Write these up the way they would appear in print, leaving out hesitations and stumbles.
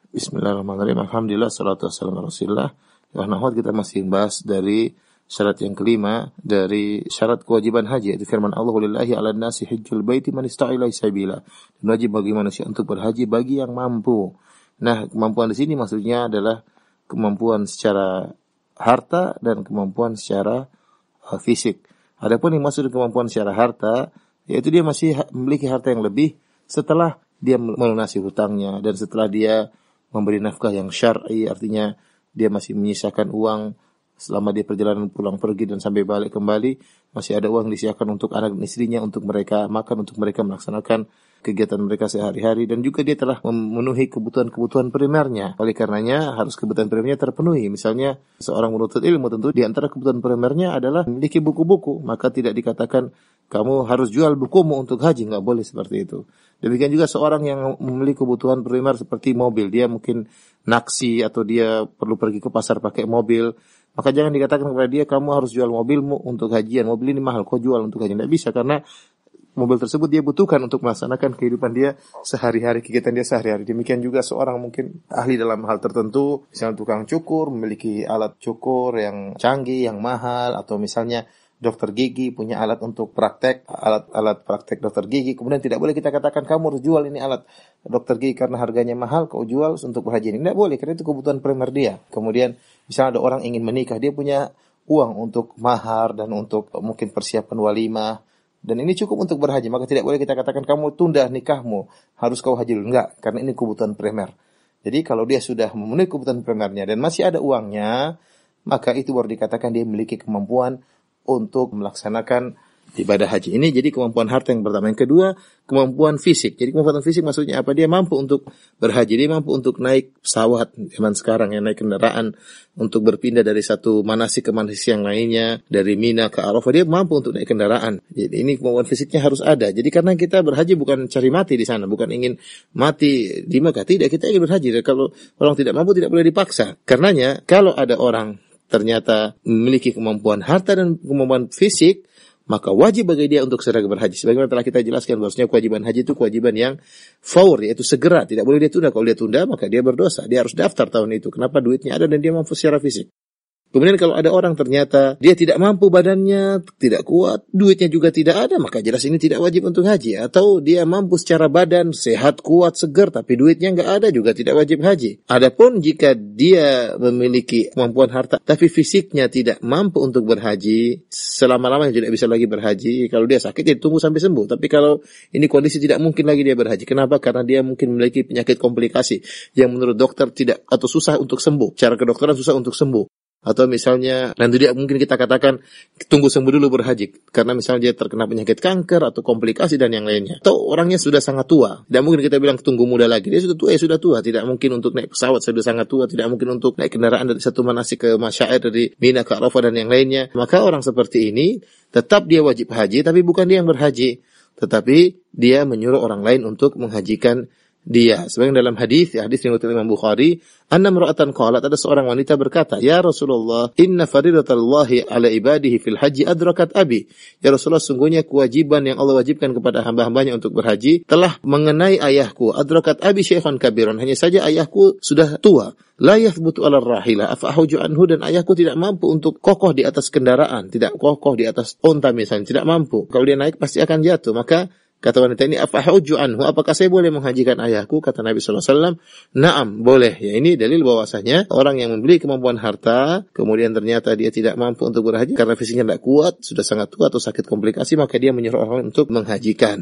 Bismillahirrahmanirrahim. Alhamdulillah, salatu wassalamu ala Rasulillah. Ya, kita masih bahas dari syarat yang kelima dari syarat kewajiban haji, yaitu firman Allah, "Lillahi 'alan nasi hajjul baiti man istata'a ilaihi sabila." Dan wajib bagi manusia untuk berhaji bagi yang mampu. Nah, kemampuan di sini maksudnya adalah kemampuan secara harta dan kemampuan secara fisik. Adapun yang maksud kemampuan secara harta, yaitu dia masih memiliki harta yang lebih setelah dia melunasi hutangnya dan setelah dia memberi nafkah yang syar'i, artinya dia masih menyisakan uang selama dia perjalanan pulang pergi dan sampai balik kembali, masih ada uang disiapkan untuk anak dan istrinya, untuk mereka makan, untuk mereka melaksanakan kegiatan mereka sehari-hari, dan juga dia telah memenuhi kebutuhan-kebutuhan primernya. Oleh karenanya harus kebutuhan primernya terpenuhi. Misalnya seorang menuntut ilmu, tentu di antara kebutuhan primernya adalah memiliki buku-buku, maka tidak dikatakan kamu harus jual bukumu untuk haji, nggak boleh seperti itu. Demikian juga seorang yang memiliki kebutuhan primer seperti mobil, dia mungkin naksi atau dia perlu pergi ke pasar pakai mobil, maka jangan dikatakan kepada dia kamu harus jual mobilmu untuk hajian, mobil ini mahal, kau jual untuk hajian. Tidak bisa, karena mobil tersebut dia butuhkan untuk melaksanakan kehidupan dia sehari-hari, kegiatan dia sehari-hari. Demikian juga seorang mungkin ahli dalam hal tertentu, misalnya tukang cukur, memiliki alat cukur yang canggih, yang mahal, atau misalnya dokter gigi punya alat untuk praktek, alat praktek dokter gigi. Kemudian tidak boleh kita katakan kamu harus jual ini alat dokter gigi karena harganya mahal, kau jual untuk berhaji. Tidak boleh, karena itu kebutuhan primer dia. Kemudian misalnya ada orang ingin menikah, dia punya uang untuk mahar dan untuk mungkin persiapan walimah, dan ini cukup untuk berhaji, maka tidak boleh kita katakan kamu tunda nikahmu, harus kau haji dulu. Enggak, karena ini kebutuhan primer. Jadi kalau dia sudah memenuhi kebutuhan primernya dan masih ada uangnya, maka itu baru dikatakan dia memiliki kemampuan untuk melaksanakan ibadah haji ini. Jadi kemampuan harta yang pertama. Yang kedua, kemampuan fisik. Jadi kemampuan fisik maksudnya apa? Dia mampu untuk berhaji, dia mampu untuk naik pesawat zaman sekarang, yang naik kendaraan untuk berpindah dari satu manasik ke manasik yang lainnya, dari Mina ke Arafah, dia mampu untuk naik kendaraan. Jadi ini kemampuan fisiknya harus ada. Jadi karena kita berhaji bukan cari mati di sana, bukan ingin mati di Mekah, tidak, kita ingin berhaji. Dan kalau orang tidak mampu tidak boleh dipaksa. Karenanya kalau ada orang ternyata memiliki kemampuan harta dan kemampuan fisik, maka wajib bagi dia untuk segera berhaji. Sebagaimana telah kita jelaskan, bahwasanya kewajiban haji itu kewajiban yang faur, yaitu segera, tidak boleh dia tunda. Kalau dia tunda, maka dia berdosa. Dia harus daftar tahun itu. Kenapa? Duitnya ada dan dia mampu secara fisik. Kemudian kalau ada orang ternyata dia tidak mampu, badannya tidak kuat, duitnya juga tidak ada, maka jelas ini tidak wajib untuk haji. Atau dia mampu secara badan, sehat, kuat, segar, tapi duitnya nggak ada, juga tidak wajib haji. Adapun jika dia memiliki kemampuan harta, tapi fisiknya tidak mampu untuk berhaji, selama-lamanya tidak bisa lagi berhaji. Kalau dia sakit, dia tunggu sampai sembuh. Tapi kalau ini kondisi tidak mungkin lagi dia berhaji. Kenapa? Karena dia mungkin memiliki penyakit komplikasi yang menurut dokter tidak, atau susah untuk sembuh. Cara kedokteran susah untuk sembuh. Atau misalnya nanti dia mungkin kita katakan tunggu sembuh dulu berhaji, karena misalnya dia terkena penyakit kanker atau komplikasi dan yang lainnya. Atau orangnya sudah sangat tua, tidak mungkin kita bilang tunggu muda lagi. Dia sudah tua, sudah tua, tidak mungkin untuk naik pesawat, sudah sangat tua, tidak mungkin untuk naik kendaraan dari satu manasik ke masyair, dari Mina ke Arafah dan yang lainnya. Maka orang seperti ini tetap dia wajib haji, tapi bukan dia yang berhaji, tetapi dia menyuruh orang lain untuk menghajikan dia. Sebagian dalam hadis yang diriwayatkan Imam Bukhari, anna imra'atan qalat, ada seorang wanita berkata, "Ya Rasulullah, inna faridatallahi ala ibadihi fil haji adrakat abi." Ya Rasulullah, sungguhnya kewajiban yang Allah wajibkan kepada hamba-hambanya untuk berhaji telah mengenai ayahku. Adrakat abi syaikhan kabiran, hanya saja ayahku sudah tua. La yathbutu 'ala ar-rahila afa ahuju anhu, dan ayahku tidak mampu untuk kokoh di atas kendaraan, tidak kokoh di atas unta misalnya, tidak mampu. Kalau dia naik pasti akan jatuh. Maka kata wanita ini, afahuju anhu, apakah saya boleh menghajikan ayahku? Kata Nabi sallallahu alaihi wasallam, "Na'am, boleh." Ya, ini dalil bahwasanya orang yang memiliki kemampuan harta, kemudian ternyata dia tidak mampu untuk berhaji karena fisiknya tidak kuat, sudah sangat tua atau sakit komplikasi, maka dia menyuruh orang lain untuk menghajikan.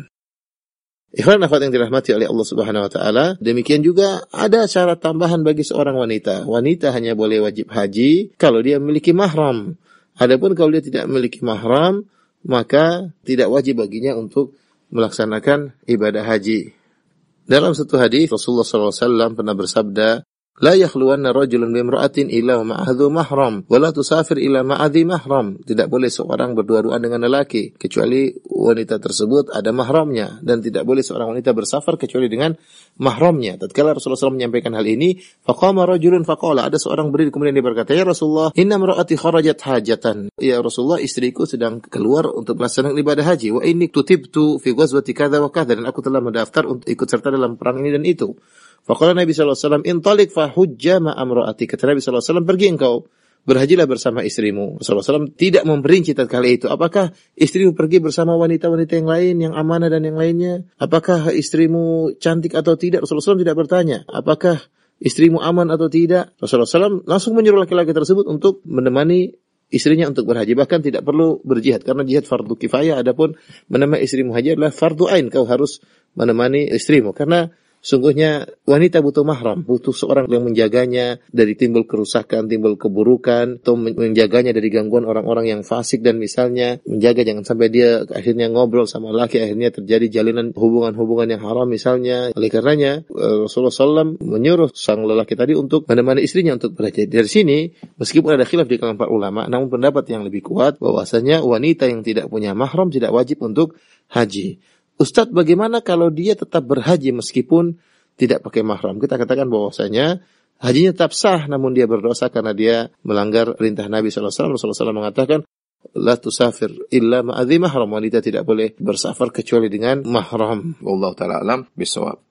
Ikhwan akhwat yang dirahmati oleh Allah Subhanahu wa taala, demikian juga ada syarat tambahan bagi seorang wanita. Wanita hanya boleh wajib haji kalau dia memiliki mahram. Adapun kalau dia tidak memiliki mahram, maka tidak wajib baginya untuk melaksanakan ibadah haji. Dalam satu hadis Rasulullah SAW pernah bersabda, "La yakhluwanna rajulun bimra'atin illa ma'adhu mahram, wa la tusafir illa ma'adhi mahram." Tidak boleh seorang berdua-duaan dengan lelaki kecuali wanita tersebut ada mahramnya, dan tidak boleh seorang wanita bersafar kecuali dengan mahramnya. Tatkala Rasulullah SAW menyampaikan hal ini, faqama rajulun faqala, ada seorang berdiri kemudian dia berkata, "Ya Rasulullah, inna imra'ati kharajat hajatan." Ya Rasulullah, istriku sedang keluar untuk melaksanakan ibadah haji. Wa inni tutibtu fi ghazwati kadza wa kadza, dan aku telah mendaftar untuk ikut serta dalam perang ini dan itu. Faqala Nabi sallallahu alaihi wasallam, "Intaliq fa hujja ma amraati." Kata Nabi sallallahu alaihi wasallam, "Pergi engkau, berhajilah bersama istrimu." Rasulullah SAW tidak memperinci tatkala itu. Apakah istrimu pergi bersama wanita-wanita yang lain, yang amanah dan yang lainnya? Apakah istrimu cantik atau tidak? Rasulullah SAW tidak bertanya. Apakah istrimu aman atau tidak? Rasulullah SAW langsung menyuruh laki-laki tersebut untuk menemani istrinya untuk berhaji. Bahkan tidak perlu berjihad, karena jihad fardu kifayah. Adapun menemani istrimu haji adalah fardu ain. Kau harus menemani istrimu. Karena sungguhnya wanita butuh mahram, butuh seorang yang menjaganya dari timbul kerusakan, timbul keburukan, atau menjaganya dari gangguan orang-orang yang fasik, dan misalnya menjaga jangan sampai dia akhirnya ngobrol sama laki, akhirnya terjadi jalinan hubungan-hubungan yang haram misalnya. Oleh karenanya Rasulullah SAW menyuruh sang lelaki tadi untuk menemani istrinya untuk berhaji. Dari sini meskipun ada khilaf di kalangan para ulama, namun pendapat yang lebih kuat bahwasanya wanita yang tidak punya mahram tidak wajib untuk haji. Ustadz, bagaimana kalau dia tetap berhaji meskipun tidak pakai mahram? Kita katakan bahwasanya hajinya tetap sah, namun dia berdosa karena dia melanggar perintah Nabi SAW. Rasulullah SAW mengatakan, "La tusafir illa ma'adhi mahram." Wanita tidak boleh bersafar kecuali dengan mahram. Wallahu ta'ala alam bisawab.